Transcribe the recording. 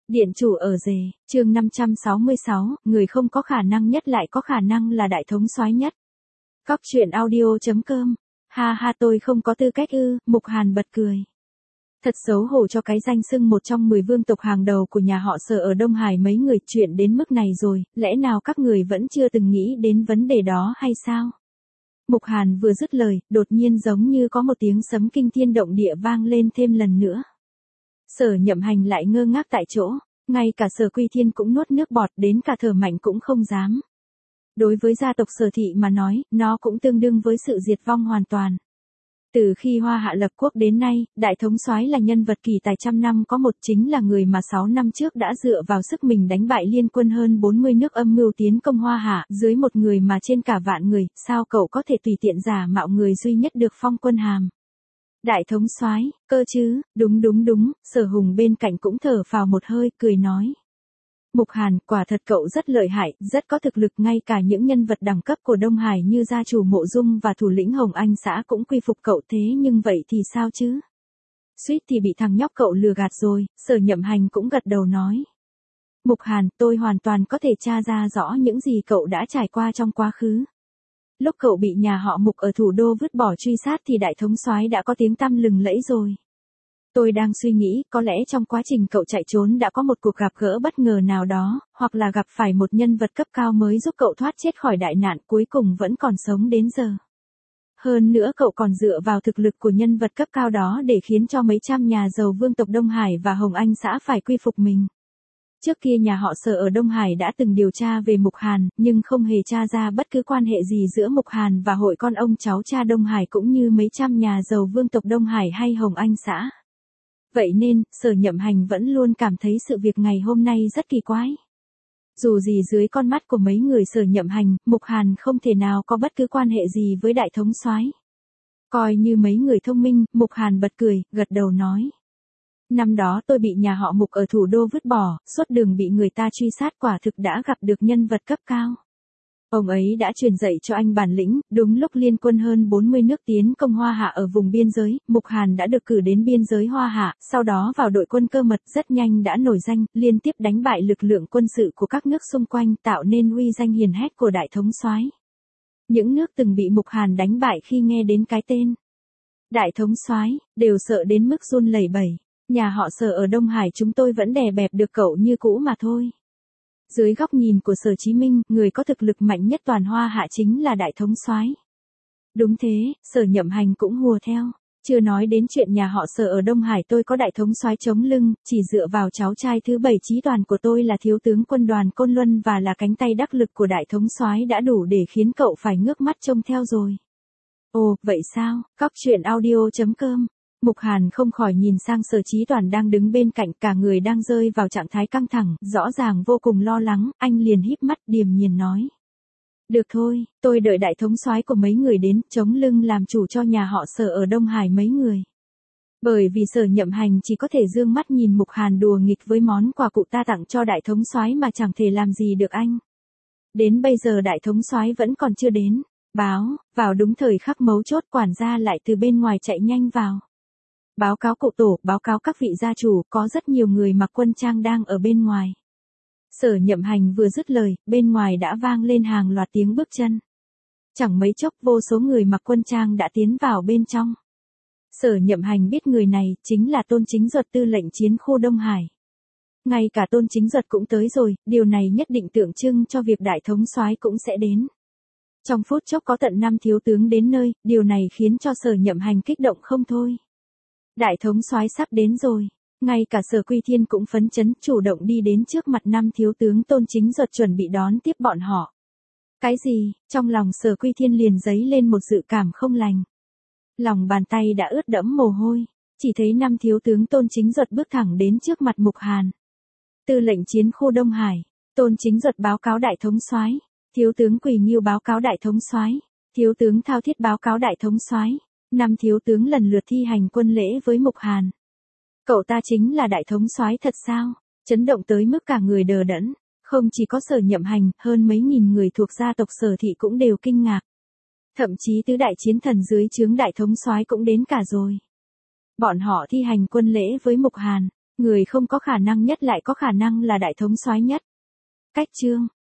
Điện chủ ở rể, chương 566, người không có khả năng nhất lại có khả năng là đại thống soái nhất. Cóc truyện audio.com. Ha ha, tôi không có tư cách ư? Mục Hàn bật cười. Thật xấu hổ cho cái danh xưng một trong 10 vương tộc hàng đầu của nhà họ Sở ở Đông Hải, mấy người chuyện đến mức này rồi, lẽ nào các người vẫn chưa từng nghĩ đến vấn đề đó hay sao? Mục Hàn vừa dứt lời, đột nhiên giống như có một tiếng sấm kinh thiên động địa vang lên thêm lần nữa. Sở Nhậm Hành lại ngơ ngác tại chỗ, ngay cả Sở Quy Thiên cũng nuốt nước bọt, đến cả thở mạnh cũng không dám. Đối với gia tộc Sở Thị mà nói, nó cũng tương đương với sự diệt vong hoàn toàn. Từ khi Hoa Hạ lập quốc đến nay, đại thống soái là nhân vật kỳ tài trăm năm có một, chính là người mà 6 năm trước đã dựa vào sức mình đánh bại liên quân hơn 40 nước âm mưu tiến công Hoa Hạ, dưới một người mà trên cả vạn người, sao cậu có thể tùy tiện giả mạo người duy nhất được phong quân hàm? Đại thống soái, cơ chứ? Đúng, Sở Hùng bên cạnh cũng thở phào một hơi, cười nói. Mục Hàn, quả thật cậu rất lợi hại, rất có thực lực, ngay cả những nhân vật đẳng cấp của Đông Hải như gia chủ Mộ Dung và thủ lĩnh Hồng Anh xã cũng quy phục cậu, thế nhưng vậy thì sao chứ? Suýt thì bị thằng nhóc cậu lừa gạt rồi. Sở Nhậm Hành cũng gật đầu nói. Mục Hàn, tôi hoàn toàn có thể tra ra rõ những gì cậu đã trải qua trong quá khứ. Lúc cậu bị nhà họ Mục ở thủ đô vứt bỏ truy sát thì đại thống soái đã có tiếng tăm lừng lẫy rồi. Tôi đang suy nghĩ, có lẽ trong quá trình cậu chạy trốn đã có một cuộc gặp gỡ bất ngờ nào đó, hoặc là gặp phải một nhân vật cấp cao mới giúp cậu thoát chết khỏi đại nạn, cuối cùng vẫn còn sống đến giờ. Hơn nữa cậu còn dựa vào thực lực của nhân vật cấp cao đó để khiến cho mấy trăm nhà giàu vương tộc Đông Hải và Hồng Anh xã phải quy phục mình. Trước kia nhà họ Sở ở Đông Hải đã từng điều tra về Mục Hàn, nhưng không hề tra ra bất cứ quan hệ gì giữa Mục Hàn và hội con ông cháu cha Đông Hải cũng như mấy trăm nhà giàu vương tộc Đông Hải hay Hồng Anh xã. Vậy nên, Sở Nhậm Hành vẫn luôn cảm thấy sự việc ngày hôm nay rất kỳ quái. Dù gì dưới con mắt của mấy người Sở Nhậm Hành, Mục Hàn không thể nào có bất cứ quan hệ gì với đại thống soái. Coi như mấy người thông minh, Mục Hàn bật cười, gật đầu nói. Năm đó tôi bị nhà họ Mục ở thủ đô vứt bỏ, suốt đường bị người ta truy sát, quả thực đã gặp được nhân vật cấp cao. Ông ấy đã truyền dạy cho anh bản lĩnh, đúng lúc liên quân hơn 40 nước tiến công Hoa Hạ ở vùng biên giới, Mục Hàn đã được cử đến biên giới Hoa Hạ, sau đó vào đội quân cơ mật, rất nhanh đã nổi danh, liên tiếp đánh bại lực lượng quân sự của các nước xung quanh, tạo nên uy danh hiền hách của đại thống soái. Những nước từng bị Mục Hàn đánh bại khi nghe đến cái tên đại thống soái, đều sợ đến mức run lẩy bẩy. Nhà họ Sở ở Đông Hải chúng tôi vẫn đè bẹp được cậu như cũ mà thôi. Dưới góc nhìn của Sở Chí Minh, người có thực lực mạnh nhất toàn Hoa Hạ chính là đại thống soái. Đúng thế, Sở Nhậm Hành cũng hùa theo. Chưa nói đến chuyện nhà họ Sở ở Đông Hải tôi có đại thống soái chống lưng, chỉ dựa vào cháu trai thứ 7 chí toàn của tôi là thiếu tướng quân Đoàn Côn Luân và là cánh tay đắc lực của đại thống soái đã đủ để khiến cậu phải ngước mắt trông theo rồi. Ồ, vậy sao? Cóc truyện audio.com. Mục Hàn không khỏi nhìn sang Sở Chí Toàn đang đứng bên cạnh, cả người đang rơi vào trạng thái căng thẳng, rõ ràng vô cùng lo lắng, anh liền híp mắt điềm nhiên nói. Được thôi, tôi đợi đại thống soái của mấy người đến, chống lưng làm chủ cho nhà họ Sở ở Đông Hải mấy người. Bởi vì Sở Nhậm Hành chỉ có thể dương mắt nhìn Mục Hàn đùa nghịch với món quà cụ ta tặng cho đại thống soái mà chẳng thể làm gì được anh. Đến bây giờ đại thống soái vẫn còn chưa đến. Báo, vào đúng thời khắc mấu chốt, quản gia lại từ bên ngoài chạy nhanh vào. Báo cáo cụ tổ, báo cáo các vị gia chủ, có rất nhiều người mặc quân trang đang ở bên ngoài. Sở Nhậm Hành vừa dứt lời, bên ngoài đã vang lên hàng loạt tiếng bước chân. Chẳng mấy chốc vô số người mặc quân trang đã tiến vào bên trong. Sở Nhậm Hành biết người này chính là Tôn Chính Duật, tư lệnh chiến khu Đông Hải. Ngay cả Tôn Chính Duật cũng tới rồi, điều này nhất định tượng trưng cho việc đại thống soái cũng sẽ đến. Trong phút chốc có tận 5 thiếu tướng đến nơi, điều này khiến cho Sở Nhậm Hành kích động không thôi. Đại thống soái sắp đến rồi. Ngay cả Sở Quy Thiên cũng phấn chấn, chủ động đi đến trước mặt 5 thiếu tướng Tôn Chính Duật chuẩn bị đón tiếp bọn họ. Cái gì? Trong lòng Sở Quy Thiên liền dấy lên một dự cảm không lành. Lòng bàn tay đã ướt đẫm mồ hôi, chỉ thấy 5 thiếu tướng Tôn Chính Duật bước thẳng đến trước mặt Mục Hàn. Tư lệnh chiến khu Đông Hải, Tôn Chính Duật báo cáo đại thống soái. Thiếu tướng Quỳ Nghiêu báo cáo đại thống soái. Thiếu tướng Thao Thiết báo cáo đại thống soái. 5 thiếu tướng lần lượt thi hành quân lễ với Mục Hàn. Cậu ta chính là đại thống soái thật sao? Chấn động tới mức cả người đờ đẫn. Không chỉ có Sở Nhậm Hành, hơn mấy nghìn người thuộc gia tộc Sở Thị cũng đều kinh ngạc. Thậm chí tứ đại chiến thần dưới trướng đại thống soái cũng đến cả rồi. Bọn họ thi hành quân lễ với Mục Hàn. Người không có khả năng nhất lại có khả năng là đại thống soái nhất. Cách chương